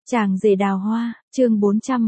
Chàng rể đào hoa, chương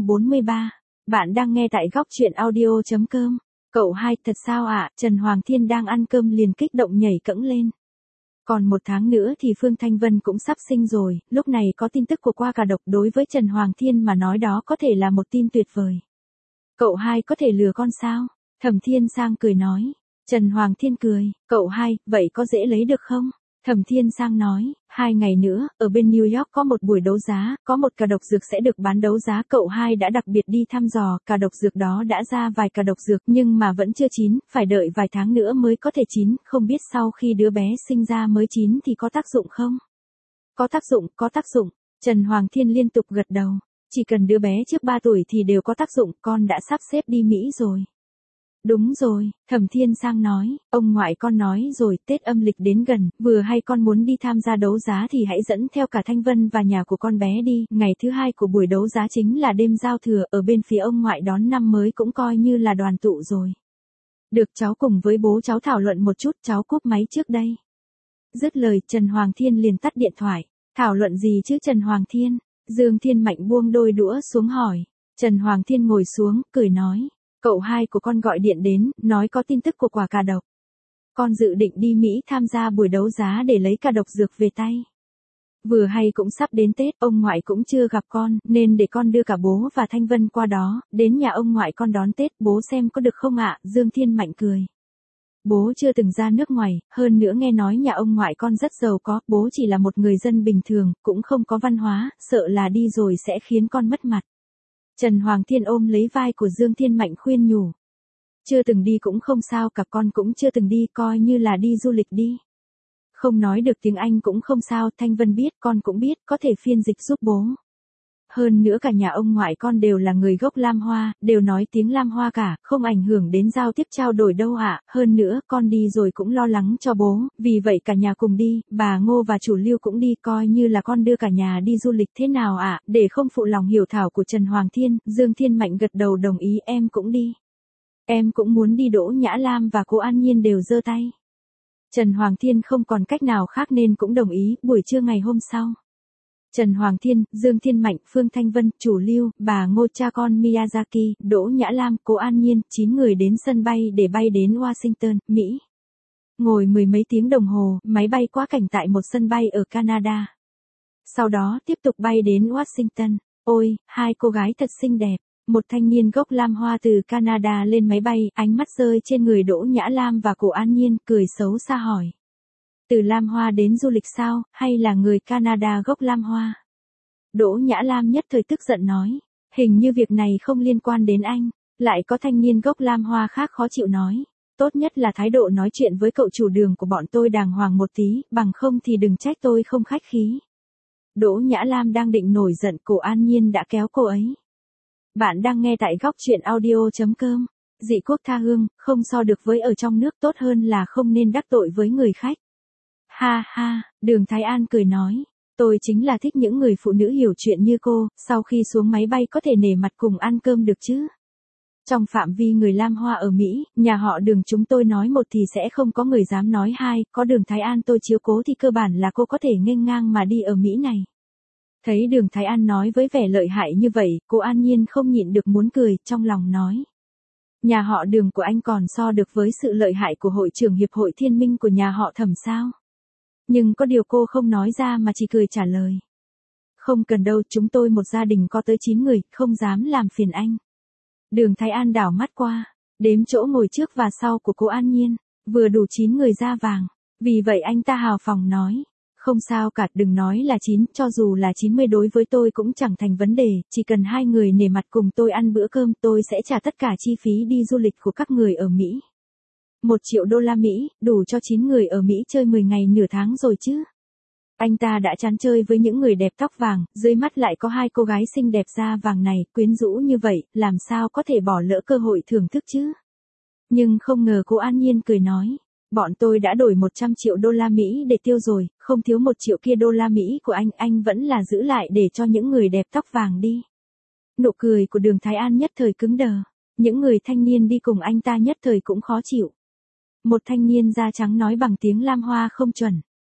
443. Bạn đang nghe tại góc truyện audio.com. Cậu hai, thật sao ạ? Trần Hoàng Thiên đang ăn cơm liền kích động nhảy cẫng lên. Còn 1 tháng nữa thì Phương Thanh Vân cũng sắp sinh rồi, lúc này có tin tức của qua cả độc đối với Trần Hoàng Thiên mà nói đó có thể là một tin tuyệt vời. Cậu hai có thể lừa con sao? Thẩm Thiên Sang cười nói. Trần Hoàng Thiên cười, cậu hai, vậy có dễ lấy được không? Thẩm Thiên Sang nói, 2 ngày nữa, ở bên New York có một buổi đấu giá, có một cà độc dược sẽ được bán đấu giá. Cậu hai đã đặc biệt đi thăm dò, cà độc dược đó đã ra vài cà độc dược nhưng mà vẫn chưa chín, phải đợi vài tháng nữa mới có thể chín, không biết sau khi đứa bé sinh ra mới chín thì có tác dụng không? Có tác dụng, Trần Hoàng Thiên liên tục gật đầu, chỉ cần đứa bé trước 3 tuổi thì đều có tác dụng, con đã sắp xếp đi Mỹ rồi. Đúng rồi, Thẩm Thiên Sang nói, ông ngoại con nói rồi, Tết âm lịch đến gần, vừa hay con muốn đi tham gia đấu giá thì hãy dẫn theo cả Thanh Vân và nhà của con bé đi, ngày thứ 2 của buổi đấu giá chính là đêm giao thừa, ở bên phía ông ngoại đón năm mới cũng coi như là đoàn tụ rồi. Được, cháu cùng với bố cháu thảo luận một chút, cháu cúp máy trước đây. Dứt lời, Trần Hoàng Thiên liền tắt điện thoại. Thảo luận gì chứ Trần Hoàng Thiên? Dương Thiên Mạnh buông đôi đũa xuống hỏi. Trần Hoàng Thiên ngồi xuống, cười nói. Cậu hai của con gọi điện đến, nói có tin tức của quả cà độc. Con dự định đi Mỹ tham gia buổi đấu giá để lấy cà độc dược về tay. Vừa hay cũng sắp đến Tết, ông ngoại cũng chưa gặp con, nên để con đưa cả bố và Thanh Vân qua đó, đến nhà ông ngoại con đón Tết, bố xem có được không ạ? Dương Thiên Mạnh cười. Bố chưa từng ra nước ngoài, hơn nữa nghe nói nhà ông ngoại con rất giàu có, bố chỉ là một người dân bình thường, cũng không có văn hóa, sợ là đi rồi sẽ khiến con mất mặt. Trần Hoàng Thiên ôm lấy vai của Dương Thiên Mạnh khuyên nhủ. Chưa từng đi cũng không sao, cả con cũng chưa từng đi, coi như là đi du lịch đi. Không nói được tiếng Anh cũng không sao, Thanh Vân biết, con cũng biết, có thể phiên dịch giúp bố. Hơn nữa cả nhà ông ngoại con đều là người gốc Lam Hoa, đều nói tiếng Lam Hoa cả, không ảnh hưởng đến giao tiếp trao đổi đâu ạ. Hơn nữa, con đi rồi cũng lo lắng cho bố, vì vậy cả nhà cùng đi, bà Ngô và chủ Lưu cũng đi, coi như là con đưa cả nhà đi du lịch thế nào ạ? Để không phụ lòng hiểu thảo của Trần Hoàng Thiên, Dương Thiên Mạnh gật đầu đồng ý, em cũng đi. Em cũng muốn đi. Đỗ Nhã Lam và cô An Nhiên đều giơ tay. Trần Hoàng Thiên không còn cách nào khác nên cũng đồng ý. Buổi trưa ngày hôm sau, Trần Hoàng Thiên, Dương Thiên Mạnh, Phương Thanh Vân, chủ Lưu, bà Ngô, cha con Miyazaki, Đỗ Nhã Lam, cô An Nhiên, 9 người đến sân bay để bay đến Washington, Mỹ. Ngồi 10 mấy tiếng đồng hồ, máy bay quá cảnh tại một sân bay ở Canada. Sau đó tiếp tục bay đến Washington. Ôi, 2 cô gái thật xinh đẹp. Một thanh niên gốc Lam Hoa từ Canada lên máy bay, ánh mắt rơi trên người Đỗ Nhã Lam và cô An Nhiên, cười xấu xa hỏi. Từ Lam Hoa đến du lịch sao, hay là người Canada gốc Lam Hoa? Đỗ Nhã Lam nhất thời tức giận nói. Hình như việc này không liên quan đến anh. Lại có thanh niên gốc Lam Hoa khác khó chịu nói. Tốt nhất là thái độ nói chuyện với cậu chủ đường của bọn tôi đàng hoàng một tí, bằng không thì đừng trách tôi không khách khí. Đỗ Nhã Lam đang định nổi giận, cô An Nhiên đã kéo cô ấy. Bạn đang nghe tại góc truyện audio.com. Dị quốc tha hương, không so được với ở trong nước, tốt hơn là không nên đắc tội với người khách. Ha ha, Đường Thái An cười nói. Tôi chính là thích những người phụ nữ hiểu chuyện như cô, sau khi xuống máy bay có thể nể mặt cùng ăn cơm được chứ. Trong phạm vi người Lam Hoa ở Mỹ, nhà họ Đường chúng tôi nói một thì sẽ không có người dám nói hai, có Đường Thái An tôi chiếu cố thì cơ bản là cô có thể nghênh ngang mà đi ở Mỹ này. Thấy Đường Thái An nói với vẻ lợi hại như vậy, cô An Nhiên không nhịn được muốn cười, trong lòng nói. Nhà họ Đường của anh còn so được với sự lợi hại của hội trưởng hiệp hội thiên minh của nhà họ Thẩm sao? Nhưng có điều cô không nói ra mà chỉ cười trả lời. Không cần đâu, chúng tôi một gia đình có tới 9 người, không dám làm phiền anh. Đường Thái An đảo mắt qua, đếm chỗ ngồi trước và sau của cô An Nhiên, vừa đủ 9 người da vàng. Vì vậy anh ta hào phóng nói. Không sao cả, đừng nói là 9, cho dù là 90 đối với tôi cũng chẳng thành vấn đề, chỉ cần 2 người nể mặt cùng tôi ăn bữa cơm, tôi sẽ trả tất cả chi phí đi du lịch của các người ở Mỹ. 1 triệu đô la Mỹ, đủ cho 9 người ở Mỹ chơi 10 ngày nửa tháng rồi chứ. Anh ta đã chán chơi với những người đẹp tóc vàng, dưới mắt lại có 2 cô gái xinh đẹp da vàng này, quyến rũ như vậy, làm sao có thể bỏ lỡ cơ hội thưởng thức chứ. Nhưng không ngờ cô An Nhiên cười nói. Bọn tôi đã đổi 100 triệu đô la Mỹ để tiêu rồi, không thiếu 1 triệu kia đô la Mỹ của anh vẫn là giữ lại để cho những người đẹp tóc vàng đi. Nụ cười của Đường Thái An nhất thời cứng đờ, những người thanh niên đi cùng anh ta nhất thời cũng khó chịu. Một thanh niên da trắng nói bằng tiếng Lam Hoa không chuẩn.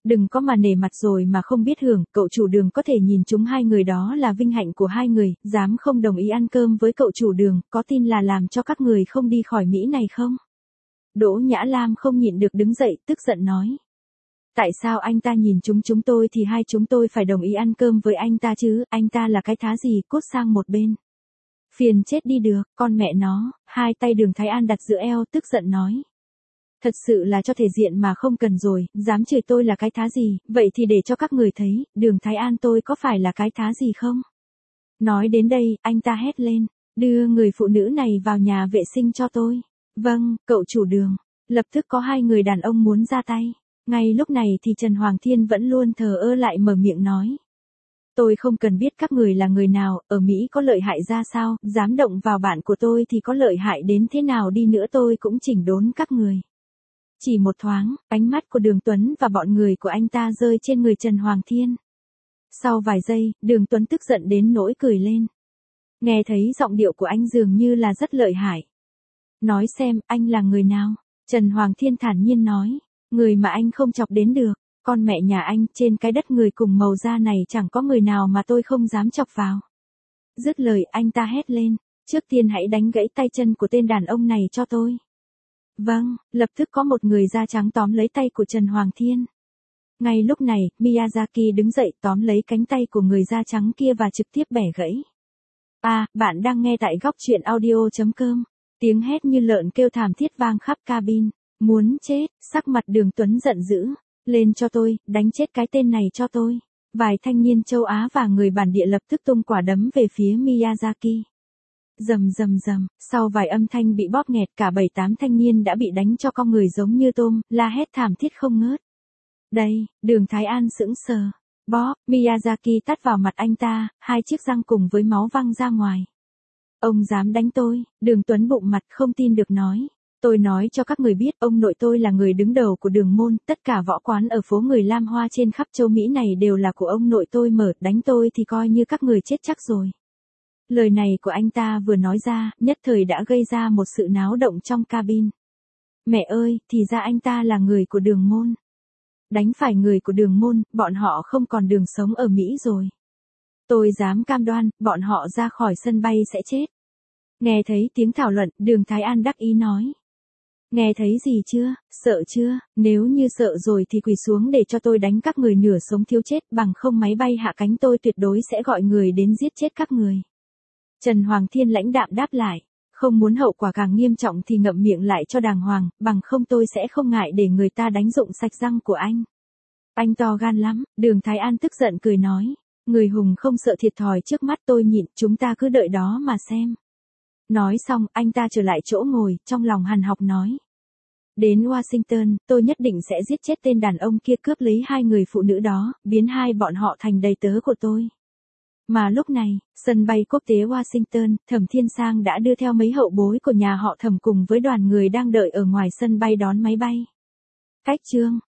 Đừng có mà nể mặt rồi mà không biết hưởng, cậu chủ Đường có thể nhìn chúng hai người đó là vinh hạnh của hai người, dám không đồng ý ăn cơm với cậu chủ Đường, có tin là làm cho các người không đi khỏi Mỹ này không? Đỗ Nhã Lam không nhịn được đứng dậy, tức giận nói. Tại sao anh ta nhìn chúng tôi thì hai chúng tôi phải đồng ý ăn cơm với anh ta chứ, anh ta là cái thá gì, cút sang một bên. Phiền chết đi được, con mẹ nó, hai tay Đường Thái An đặt giữa eo, tức giận nói. Thật sự là cho thể diện mà không cần rồi, dám chửi tôi là cái thá gì, vậy thì để cho các người thấy, Đường Thái An tôi có phải là cái thá gì không? Nói đến đây, anh ta hét lên, đưa người phụ nữ này vào nhà vệ sinh cho tôi. Vâng, cậu chủ Đường. Lập tức có hai người đàn ông muốn ra tay. Ngay lúc này thì Trần Hoàng Thiên vẫn luôn thờ ơ lại mở miệng nói. Tôi không cần biết các người là người nào, ở Mỹ có lợi hại ra sao, dám động vào bạn của tôi thì có lợi hại đến thế nào đi nữa tôi cũng chỉnh đốn các người. Chỉ một thoáng, ánh mắt của Đường Tuấn và bọn người của anh ta rơi trên người Trần Hoàng Thiên. Sau vài giây, Đường Tuấn tức giận đến nỗi cười lên. Nghe thấy giọng điệu của anh dường như là rất lợi hại. Nói xem, anh là người nào? Trần Hoàng Thiên thản nhiên nói. Người mà anh không chọc đến được. Con mẹ nhà anh, trên cái đất người cùng màu da này chẳng có người nào mà tôi không dám chọc vào. Dứt lời anh ta hét lên. Trước tiên hãy đánh gãy tay chân của tên đàn ông này cho tôi. Vâng, lập tức có một người da trắng tóm lấy tay của Trần Hoàng Thiên. Ngay lúc này, Miyazaki đứng dậy tóm lấy cánh tay của người da trắng kia và trực tiếp bẻ gãy. Bạn đang nghe tại góc truyện audio.com. Tiếng hét như lợn kêu thảm thiết vang khắp cabin. Muốn chết, sắc mặt Đường Tuấn giận dữ. Lên cho tôi, đánh chết cái tên này cho tôi. Vài thanh niên châu Á và người bản địa lập tức tung quả đấm về phía Miyazaki. Rầm rầm rầm, sau vài âm thanh bị bóp nghẹt cả 7-8 thanh niên đã bị đánh cho con người giống như tôm, la hét thảm thiết không ngớt. Đây, Đường Thái An sững sờ. Bóp, Miyazaki tát vào mặt anh ta, hai chiếc răng cùng với máu văng ra ngoài. Ông dám đánh tôi, Đường Tuấn bụng mặt không tin được nói. Tôi nói cho các người biết, ông nội tôi là người đứng đầu của Đường môn, tất cả võ quán ở phố người Lam Hoa trên khắp châu Mỹ này đều là của ông nội tôi mở, đánh tôi thì coi như các người chết chắc rồi. Lời này của anh ta vừa nói ra, nhất thời đã gây ra một sự náo động trong cabin. Mẹ ơi, thì ra anh ta là người của Đường môn. Đánh phải người của Đường môn, bọn họ không còn đường sống ở Mỹ rồi. Tôi dám cam đoan, bọn họ ra khỏi sân bay sẽ chết. Nghe thấy tiếng thảo luận, Đường Thái An đắc ý nói. Nghe thấy gì chưa, sợ chưa, nếu như sợ rồi thì quỳ xuống để cho tôi đánh các người nửa sống thiếu chết, bằng không máy bay hạ cánh tôi tuyệt đối sẽ gọi người đến giết chết các người. Trần Hoàng Thiên lãnh đạm đáp lại, không muốn hậu quả càng nghiêm trọng thì ngậm miệng lại cho đàng hoàng, bằng không tôi sẽ không ngại để người ta đánh rụng sạch răng của anh. Anh to gan lắm, Đường Thái An tức giận cười nói, người hùng không sợ thiệt thòi trước mắt tôi nhịn, chúng ta cứ đợi đó mà xem. Nói xong, anh ta trở lại chỗ ngồi, trong lòng hằn học nói. Đến Washington, tôi nhất định sẽ giết chết tên đàn ông kia cướp lấy hai người phụ nữ đó, biến hai bọn họ thành đầy tớ của tôi. Mà lúc này, sân bay quốc tế Washington, Thẩm Thiên Sang đã đưa theo mấy hậu bối của nhà họ Thẩm cùng với đoàn người đang đợi ở ngoài sân bay đón máy bay. Cách chương